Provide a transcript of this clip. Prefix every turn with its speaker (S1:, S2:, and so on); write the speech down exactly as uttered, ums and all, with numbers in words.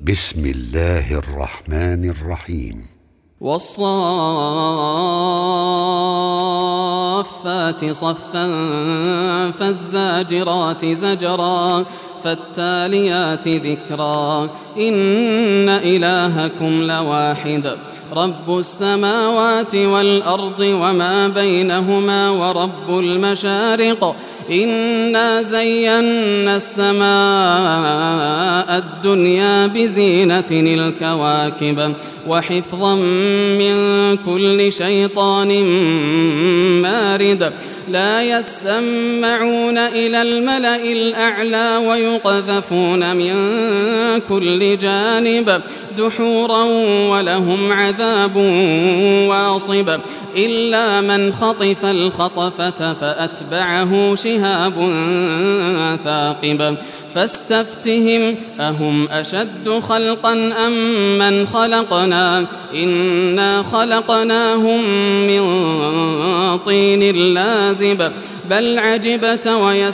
S1: بسم الله الرحمن الرحيم.
S2: والصافات صفا فالزاجرات زجرا فالتاليات ذكرا إن إلهكم لواحد رب السماوات والأرض وما بينهما ورب المشارق إنا زينا السماء الدنيا بزينة الكواكب وحفظا من كل شيطان مارد لا يسمعون إلى الملأ الأعلى ويقذفون من كل جانب دحورا ولهم عذاب واصب إلا من خطف الخطفة فأتبعه شهاب ثاقب فاستفتهم أهم أشد خلقا أم من خلقنا إنا خلقناهم من طين لازب بل عجبت ويسرون